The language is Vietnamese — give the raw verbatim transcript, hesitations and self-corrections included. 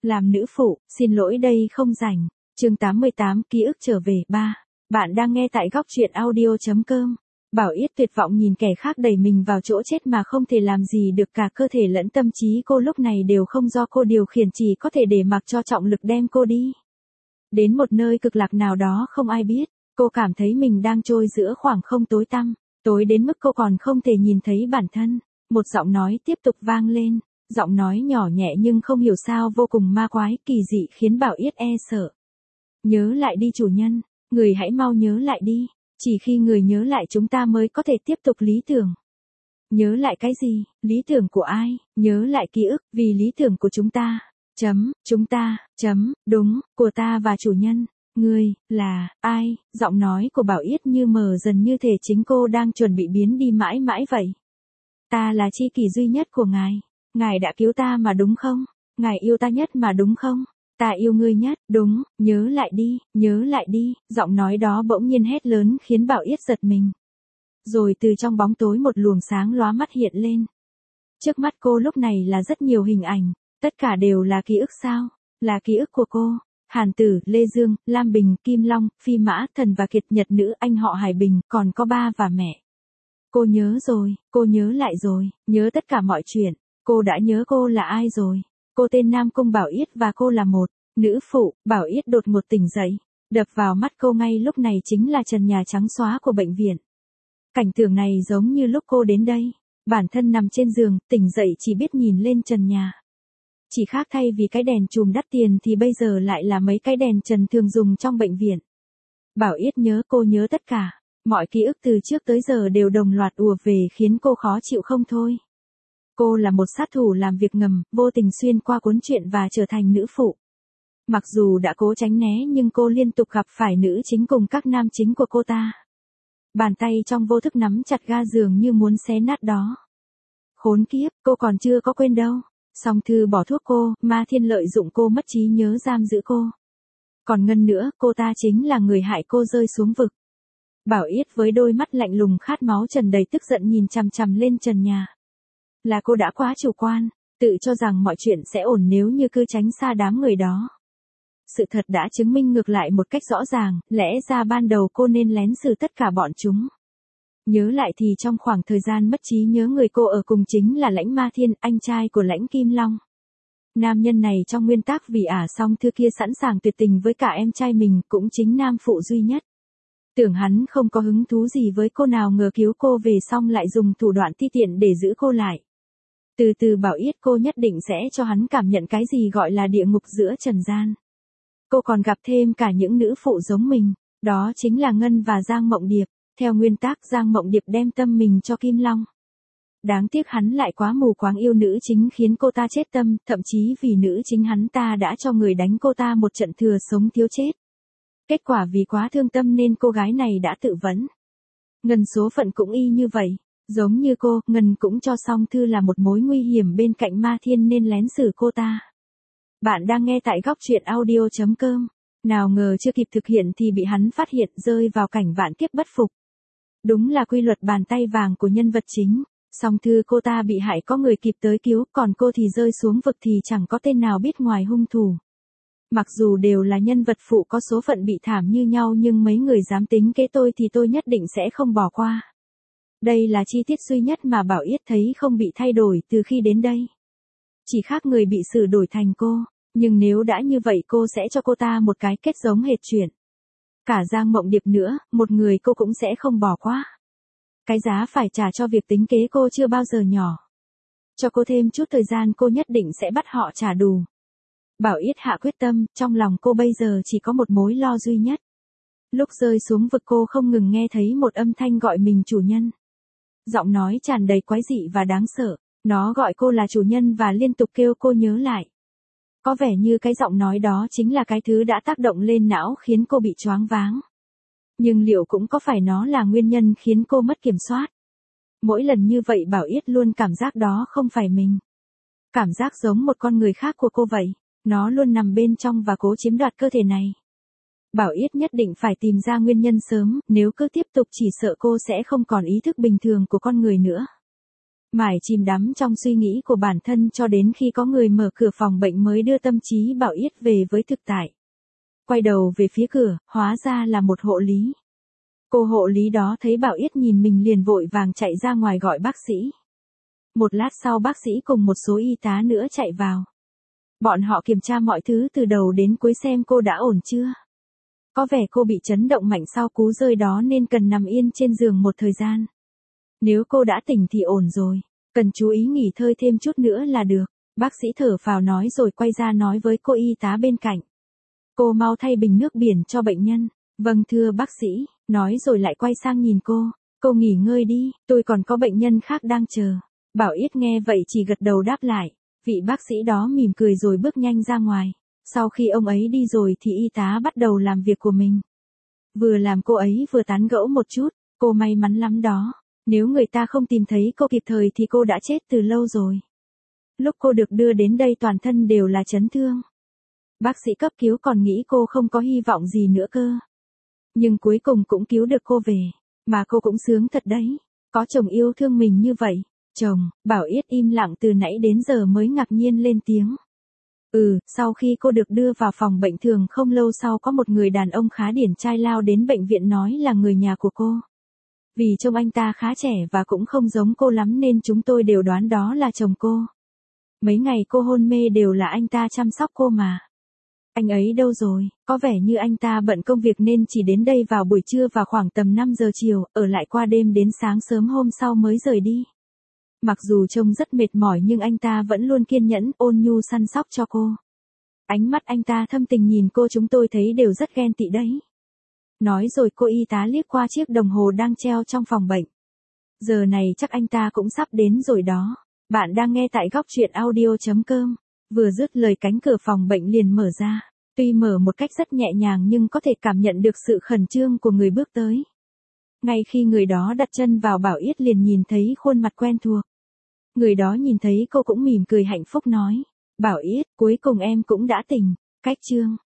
Làm nữ phụ, xin lỗi đây không rảnh. Chương tám mươi tám ký ức trở về ba. Bạn đang nghe tại góc truyện audio.com. Bảo Yết tuyệt vọng nhìn kẻ khác đẩy mình vào chỗ chết mà không thể làm gì được, cả cơ thể lẫn tâm trí cô lúc này đều không do cô điều khiển, chỉ có thể để mặc cho trọng lực đem cô đi. Đến một nơi cực lạc nào đó không ai biết, cô cảm thấy mình đang trôi giữa khoảng không tối tăm, tối đến mức cô còn không thể nhìn thấy bản thân. Một giọng nói tiếp tục vang lên, giọng nói nhỏ nhẹ nhưng không hiểu sao vô cùng ma quái, kỳ dị khiến Bảo Yết e sợ. Nhớ lại đi chủ nhân, người hãy mau nhớ lại đi, chỉ khi người nhớ lại chúng ta mới có thể tiếp tục lý tưởng. Nhớ lại cái gì, lý tưởng của ai, nhớ lại ký ức, vì lý tưởng của chúng ta, chấm, chúng ta, chấm, đúng, của ta và chủ nhân. Ngươi, là, ai, giọng nói của Bảo Yết như mờ dần như thể chính cô đang chuẩn bị biến đi mãi mãi vậy. Ta là tri kỷ duy nhất của ngài, ngài đã cứu ta mà đúng không, ngài yêu ta nhất mà đúng không, ta yêu ngươi nhất, đúng, nhớ lại đi, nhớ lại đi, giọng nói đó bỗng nhiên hét lớn khiến Bảo Yết giật mình. Rồi từ trong bóng tối một luồng sáng lóa mắt hiện lên. Trước mắt cô lúc này là rất nhiều hình ảnh, tất cả đều là ký ức sao, là ký ức của cô. Hàn Tử, Lê Dương, Lam Bình, Kim Long, Phi Mã, Thần và Kiệt, Nhật Nữ, anh họ Hải Bình, còn có ba và mẹ. Cô nhớ rồi, cô nhớ lại rồi, nhớ tất cả mọi chuyện, cô đã nhớ cô là ai rồi. Cô tên Nam Cung Bảo Yết và cô là một nữ phụ. Bảo Yết đột ngột tỉnh dậy, đập vào mắt cô ngay lúc này chính là trần nhà trắng xóa của bệnh viện. Cảnh tượng này giống như lúc cô đến đây, bản thân nằm trên giường, tỉnh dậy chỉ biết nhìn lên trần nhà. Chỉ khác thay vì cái đèn chùm đắt tiền thì bây giờ lại là mấy cái đèn trần thường dùng trong bệnh viện. Bảo Yết nhớ, cô nhớ tất cả, mọi ký ức từ trước tới giờ đều đồng loạt ùa về khiến cô khó chịu không thôi. Cô là một sát thủ làm việc ngầm, vô tình xuyên qua cuốn truyện và trở thành nữ phụ. Mặc dù đã cố tránh né nhưng cô liên tục gặp phải nữ chính cùng các nam chính của cô ta. Bàn tay trong vô thức nắm chặt ga giường như muốn xé nát đó. Khốn kiếp, cô còn chưa có quên đâu. Song Thư bỏ thuốc cô, Ma Thiên lợi dụng cô mất trí nhớ giam giữ cô. Còn Ngân nữa, cô ta chính là người hại cô rơi xuống vực. Bảo Yết với đôi mắt lạnh lùng khát máu trần đầy tức giận nhìn chằm chằm lên trần nhà. Là cô đã quá chủ quan, tự cho rằng mọi chuyện sẽ ổn nếu như cứ tránh xa đám người đó. Sự thật đã chứng minh ngược lại một cách rõ ràng, lẽ ra ban đầu cô nên lén xử tất cả bọn chúng. Nhớ lại thì trong khoảng thời gian mất trí nhớ người cô ở cùng chính là Lãnh Ma Thiên, anh trai của Lãnh Kim Long. Nam nhân này trong nguyên tắc vì ả Song Thư kia sẵn sàng tuyệt tình với cả em trai mình, cũng chính nam phụ duy nhất. Tưởng hắn không có hứng thú gì với cô, nào ngờ cứu cô về xong lại dùng thủ đoạn ti tiện để giữ cô lại. Từ từ Bảo Yết cô nhất định sẽ cho hắn cảm nhận cái gì gọi là địa ngục giữa trần gian. Cô còn gặp thêm cả những nữ phụ giống mình, đó chính là Ngân và Giang Mộng Điệp. Theo nguyên tắc Giang Mộng Điệp đem tâm mình cho Kim Long. Đáng tiếc hắn lại quá mù quáng yêu nữ chính khiến cô ta chết tâm, thậm chí vì nữ chính hắn ta đã cho người đánh cô ta một trận thừa sống thiếu chết. Kết quả vì quá thương tâm nên cô gái này đã tự vẫn. Ngân số phận cũng y như vậy, giống như cô, Ngân cũng cho Song Thư là một mối nguy hiểm bên cạnh Ma Thiên nên lén xử cô ta. Bạn đang nghe tại góc truyện audio.com. Nào ngờ chưa kịp thực hiện thì bị hắn phát hiện, rơi vào cảnh vạn kiếp bất phục. Đúng là quy luật bàn tay vàng của nhân vật chính. Song Thư cô ta bị hại có người kịp tới cứu, còn cô thì rơi xuống vực thì chẳng có tên nào biết ngoài hung thủ. Mặc dù đều là nhân vật phụ có số phận bị thảm như nhau nhưng mấy người dám tính kế tôi thì tôi nhất định sẽ không bỏ qua. Đây là chi tiết duy nhất mà Bảo Yết thấy không bị thay đổi từ khi đến đây. Chỉ khác người bị xử đổi thành cô, nhưng nếu đã như vậy cô sẽ cho cô ta một cái kết giống hệt chuyện. Cả Giang Mộng Điệp nữa, một người cô cũng sẽ không bỏ qua. Cái giá phải trả cho việc tính kế cô chưa bao giờ nhỏ. Cho cô thêm chút thời gian cô nhất định sẽ bắt họ trả đù. Bảo Yết hạ quyết tâm, trong lòng cô bây giờ chỉ có một mối lo duy nhất. Lúc rơi xuống vực cô không ngừng nghe thấy một âm thanh gọi mình chủ nhân. Giọng nói tràn đầy quái dị và đáng sợ, nó gọi cô là chủ nhân và liên tục kêu cô nhớ lại. Có vẻ như cái giọng nói đó chính là cái thứ đã tác động lên não khiến cô bị choáng váng. Nhưng liệu cũng có phải nó là nguyên nhân khiến cô mất kiểm soát? Mỗi lần như vậy Bảo Yết luôn cảm giác đó không phải mình. Cảm giác giống một con người khác của cô vậy, nó luôn nằm bên trong và cố chiếm đoạt cơ thể này. Bảo Yết nhất định phải tìm ra nguyên nhân sớm, nếu cứ tiếp tục chỉ sợ cô sẽ không còn ý thức bình thường của con người nữa. Mải chìm đắm trong suy nghĩ của bản thân cho đến khi có người mở cửa phòng bệnh mới đưa tâm trí Bảo Yết về với thực tại. Quay đầu về phía cửa, hóa ra là một hộ lý. Cô hộ lý đó thấy Bảo Yết nhìn mình liền vội vàng chạy ra ngoài gọi bác sĩ. Một lát sau bác sĩ cùng một số y tá nữa chạy vào. Bọn họ kiểm tra mọi thứ từ đầu đến cuối xem cô đã ổn chưa. Có vẻ cô bị chấn động mạnh sau cú rơi đó nên cần nằm yên trên giường một thời gian. Nếu cô đã tỉnh thì ổn rồi, cần chú ý nghỉ ngơi thêm chút nữa là được. Bác sĩ thở phào nói rồi quay ra nói với cô y tá bên cạnh. Cô mau thay bình nước biển cho bệnh nhân. Vâng thưa bác sĩ, nói rồi lại quay sang nhìn cô. Cô nghỉ ngơi đi, tôi còn có bệnh nhân khác đang chờ. Bảo Yết nghe vậy chỉ gật đầu đáp lại. Vị bác sĩ đó mỉm cười rồi bước nhanh ra ngoài. Sau khi ông ấy đi rồi thì y tá bắt đầu làm việc của mình. Vừa làm cô ấy vừa tán gẫu một chút. Cô may mắn lắm đó. Nếu người ta không tìm thấy cô kịp thời thì cô đã chết từ lâu rồi. Lúc cô được đưa đến đây toàn thân đều là chấn thương. Bác sĩ cấp cứu còn nghĩ cô không có hy vọng gì nữa cơ. Nhưng cuối cùng cũng cứu được cô về. Mà cô cũng sướng thật đấy. Có chồng yêu thương mình như vậy. Chồng, Bảo Yết im lặng từ nãy đến giờ mới ngạc nhiên lên tiếng. Ừ, sau khi cô được đưa vào phòng bệnh thường không lâu sau có một người đàn ông khá điển trai lao đến bệnh viện nói là người nhà của cô. Vì trông anh ta khá trẻ và cũng không giống cô lắm nên chúng tôi đều đoán đó là chồng cô. Mấy ngày cô hôn mê đều là anh ta chăm sóc cô mà. Anh ấy đâu rồi, có vẻ như anh ta bận công việc nên chỉ đến đây vào buổi trưa và khoảng tầm năm giờ chiều, ở lại qua đêm đến sáng sớm hôm sau mới rời đi. Mặc dù trông rất mệt mỏi nhưng anh ta vẫn luôn kiên nhẫn, ôn nhu săn sóc cho cô. Ánh mắt anh ta thâm tình nhìn cô chúng tôi thấy đều rất ghen tị đấy. Nói rồi cô y tá liếc qua chiếc đồng hồ đang treo trong phòng bệnh. Giờ này chắc anh ta cũng sắp đến rồi đó. Bạn đang nghe tại góc truyện audio chấm com. Vừa dứt lời cánh cửa phòng bệnh liền mở ra. Tuy mở một cách rất nhẹ nhàng nhưng có thể cảm nhận được sự khẩn trương của người bước tới. Ngay khi người đó đặt chân vào Bảo Yết liền nhìn thấy khuôn mặt quen thuộc. Người đó nhìn thấy cô cũng mỉm cười hạnh phúc nói. Bảo Yết, cuối cùng em cũng đã tỉnh. Cách chương